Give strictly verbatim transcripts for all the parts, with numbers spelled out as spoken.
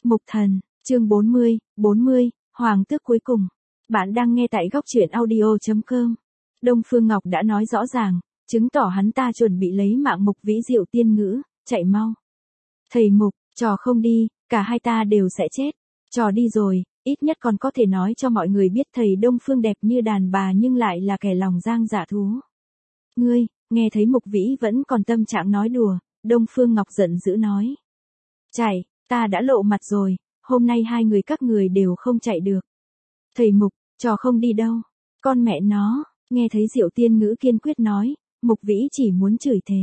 Mục Thần, chương bốn mươi, bốn mươi, Hoàng tước cuối cùng. Bạn đang nghe tại góc truyện audio chấm com. Đông Phương Ngọc đã nói rõ ràng, chứng tỏ hắn ta chuẩn bị lấy mạng Mục Vĩ Diệu Tiên Ngữ, chạy mau. Thầy Mục, trò không đi, cả hai ta đều sẽ chết. Trò đi rồi, ít nhất còn có thể nói cho mọi người biết thầy Đông Phương đẹp như đàn bà nhưng lại là kẻ lòng giang dạ thú. Ngươi, nghe thấy Mục Vĩ vẫn còn tâm trạng nói đùa, Đông Phương Ngọc giận dữ nói. Chạy, ta đã lộ mặt rồi, hôm nay hai người các người đều không chạy được. Thầy Mục, trò không đi đâu. Con mẹ nó, nghe thấy Diệu Tiên Ngữ kiên quyết nói, Mục Vĩ chỉ muốn chửi thề.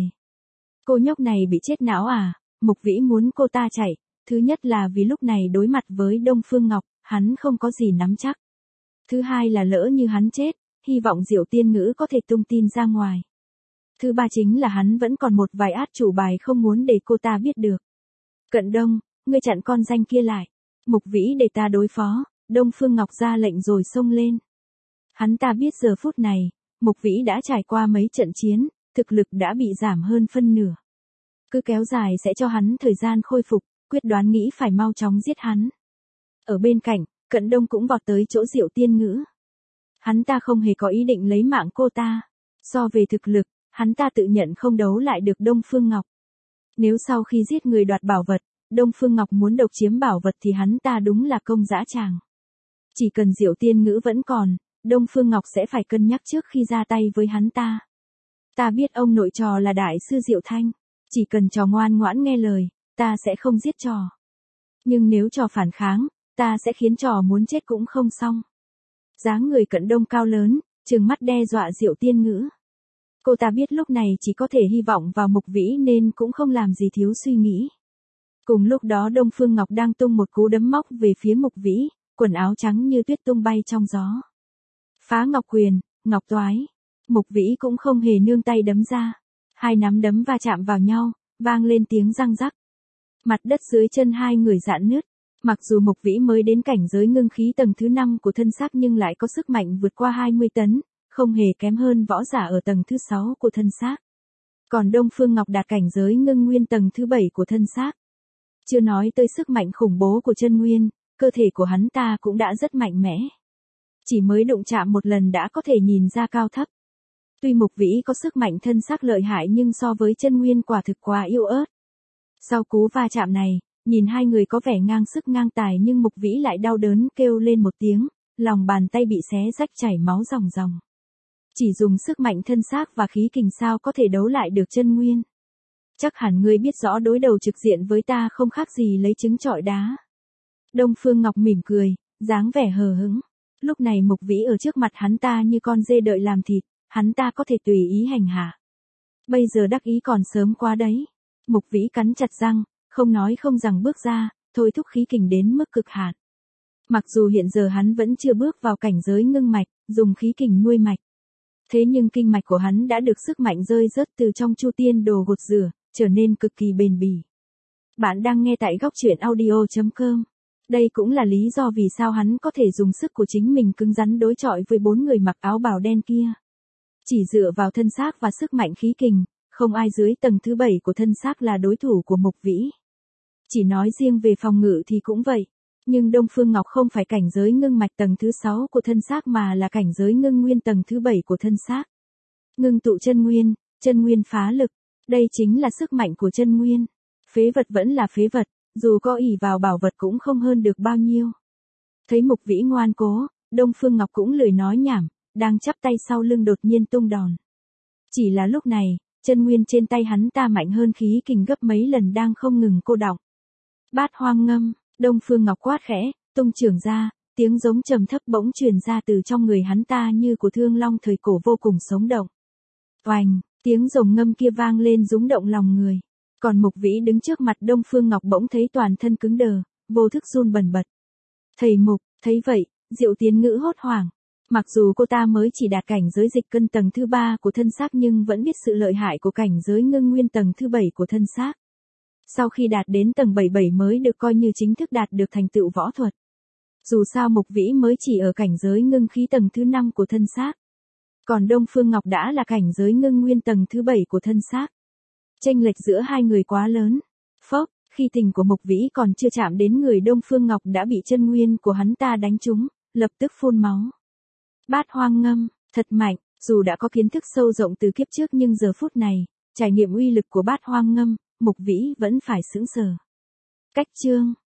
Cô nhóc này bị chết não à, Mục Vĩ muốn cô ta chạy, thứ nhất là vì lúc này đối mặt với Đông Phương Ngọc, hắn không có gì nắm chắc. Thứ hai là lỡ như hắn chết, hy vọng Diệu Tiên Ngữ có thể tung tin ra ngoài. Thứ ba chính là hắn vẫn còn một vài át chủ bài không muốn để cô ta biết được. Cận Đông, ngươi chặn con danh kia lại. Mục Vĩ để ta đối phó, Đông Phương Ngọc ra lệnh rồi xông lên. Hắn ta biết giờ phút này, Mục Vĩ đã trải qua mấy trận chiến, thực lực đã bị giảm hơn phân nửa. Cứ kéo dài sẽ cho hắn thời gian khôi phục, quyết đoán nghĩ phải mau chóng giết hắn. Ở bên cạnh, Cận Đông cũng vọt tới chỗ Diệu Tiên Ngữ. Hắn ta không hề có ý định lấy mạng cô ta. So về thực lực, hắn ta tự nhận không đấu lại được Đông Phương Ngọc. Nếu sau khi giết người đoạt bảo vật, Đông Phương Ngọc muốn độc chiếm bảo vật thì hắn ta đúng là công dã tràng. Chỉ cần Diệu Tiên Ngữ vẫn còn, Đông Phương Ngọc sẽ phải cân nhắc trước khi ra tay với hắn ta. Ta biết ông nội trò là đại sư Diệu Thanh, chỉ cần trò ngoan ngoãn nghe lời, ta sẽ không giết trò. Nhưng nếu trò phản kháng, ta sẽ khiến trò muốn chết cũng không xong. Dáng người Cận Đông cao lớn, trừng mắt đe dọa Diệu Tiên Ngữ. Cô ta biết lúc này chỉ có thể hy vọng vào Mục Vĩ nên cũng không làm gì thiếu suy nghĩ. Cùng lúc đó Đông Phương Ngọc đang tung một cú đấm móc về phía Mục Vĩ, quần áo trắng như tuyết tung bay trong gió. Phá Ngọc Quyền, Ngọc Toái. Mục Vĩ cũng không hề nương tay đấm ra. Hai nắm đấm va chạm vào nhau, vang lên tiếng răng rắc. Mặt đất dưới chân hai người rạn nứt. Mặc dù Mục Vĩ mới đến cảnh giới ngưng khí tầng thứ năm của thân xác nhưng lại có sức mạnh vượt qua hai mươi tấn, không hề kém hơn võ giả ở tầng thứ sáu của thân xác. Còn Đông Phương Ngọc đạt cảnh giới ngưng nguyên tầng thứ bảy của thân xác. Chưa nói tới sức mạnh khủng bố của chân nguyên, cơ thể của hắn ta cũng đã rất mạnh mẽ. Chỉ mới đụng chạm một lần đã có thể nhìn ra cao thấp. Tuy Mục Vĩ có sức mạnh thân xác lợi hại nhưng so với chân nguyên quả thực quá yếu ớt. Sau cú va chạm này, nhìn hai người có vẻ ngang sức ngang tài nhưng Mục Vĩ lại đau đớn kêu lên một tiếng, lòng bàn tay bị xé rách chảy máu ròng ròng. Chỉ dùng sức mạnh thân xác và khí kình sao có thể đấu lại được chân nguyên. Chắc hẳn ngươi biết rõ đối đầu trực diện với ta không khác gì lấy trứng trọi đá. Đông Phương Ngọc mỉm cười, dáng vẻ hờ hững. Lúc này Mục Vĩ ở trước mặt hắn ta như con dê đợi làm thịt, hắn ta có thể tùy ý hành hạ. Bây giờ đắc ý còn sớm quá đấy. Mục Vĩ cắn chặt răng, không nói không rằng bước ra, thôi thúc khí kình đến mức cực hạn. Mặc dù hiện giờ hắn vẫn chưa bước vào cảnh giới ngưng mạch, dùng khí kình nuôi mạch. Thế nhưng kinh mạch của hắn đã được sức mạnh rơi rớt từ trong Chu Tiên Đồ gột rửa, trở nên cực kỳ bền bỉ. Bạn đang nghe tại góc truyện audio chấm com. Đây cũng là lý do vì sao hắn có thể dùng sức của chính mình cứng rắn đối chọi với bốn người mặc áo bào đen kia. Chỉ dựa vào thân xác và sức mạnh khí kình, không ai dưới tầng thứ bảy của thân xác là đối thủ của Mục Vĩ. Chỉ nói riêng về phòng ngự thì cũng vậy. Nhưng Đông Phương Ngọc không phải cảnh giới ngưng mạch tầng thứ sáu của thân xác mà là cảnh giới ngưng nguyên tầng thứ bảy của thân xác. Ngưng tụ chân nguyên, chân nguyên phá lực, đây chính là sức mạnh của chân nguyên. Phế vật vẫn là phế vật, dù có ỷ vào bảo vật cũng không hơn được bao nhiêu. Thấy Mục Vĩ ngoan cố, Đông Phương Ngọc cũng lười nói nhảm, đang chắp tay sau lưng đột nhiên tung đòn. Chỉ là lúc này, chân nguyên trên tay hắn ta mạnh hơn khí kình gấp mấy lần đang không ngừng cô đọng. Bát Hoang Ngâm. Đông Phương Ngọc quát khẽ, tung chưởng ra, tiếng giống trầm thấp bỗng truyền ra từ trong người hắn ta như của thương long thời cổ vô cùng sống động. Oành, tiếng rồng ngâm kia vang lên rúng động lòng người. Còn Mục Vĩ đứng trước mặt Đông Phương Ngọc bỗng thấy toàn thân cứng đờ, vô thức run bần bật. Thầy Mục, thấy vậy, Diệu Tiên Ngữ hốt hoảng. Mặc dù cô ta mới chỉ đạt cảnh giới dịch cân tầng thứ ba của thân xác nhưng vẫn biết sự lợi hại của cảnh giới ngưng nguyên tầng thứ bảy của thân xác. Sau khi đạt đến tầng bảy mươi bảy mới được coi như chính thức đạt được thành tựu võ thuật. Dù sao Mục Vĩ mới chỉ ở cảnh giới ngưng khí tầng thứ năm của thân xác. Còn Đông Phương Ngọc đã là cảnh giới ngưng nguyên tầng thứ bảy của thân xác. Chênh lệch giữa hai người quá lớn. Phốc, Khi tình của Mục Vĩ còn chưa chạm đến người Đông Phương Ngọc đã bị chân nguyên của hắn ta đánh trúng, lập tức phun máu. Bát hoang ngâm, thật mạnh, dù đã có kiến thức sâu rộng từ kiếp trước nhưng giờ phút này, trải nghiệm uy lực của bát hoang ngâm, Mục Vĩ vẫn phải sững sờ. Cách chương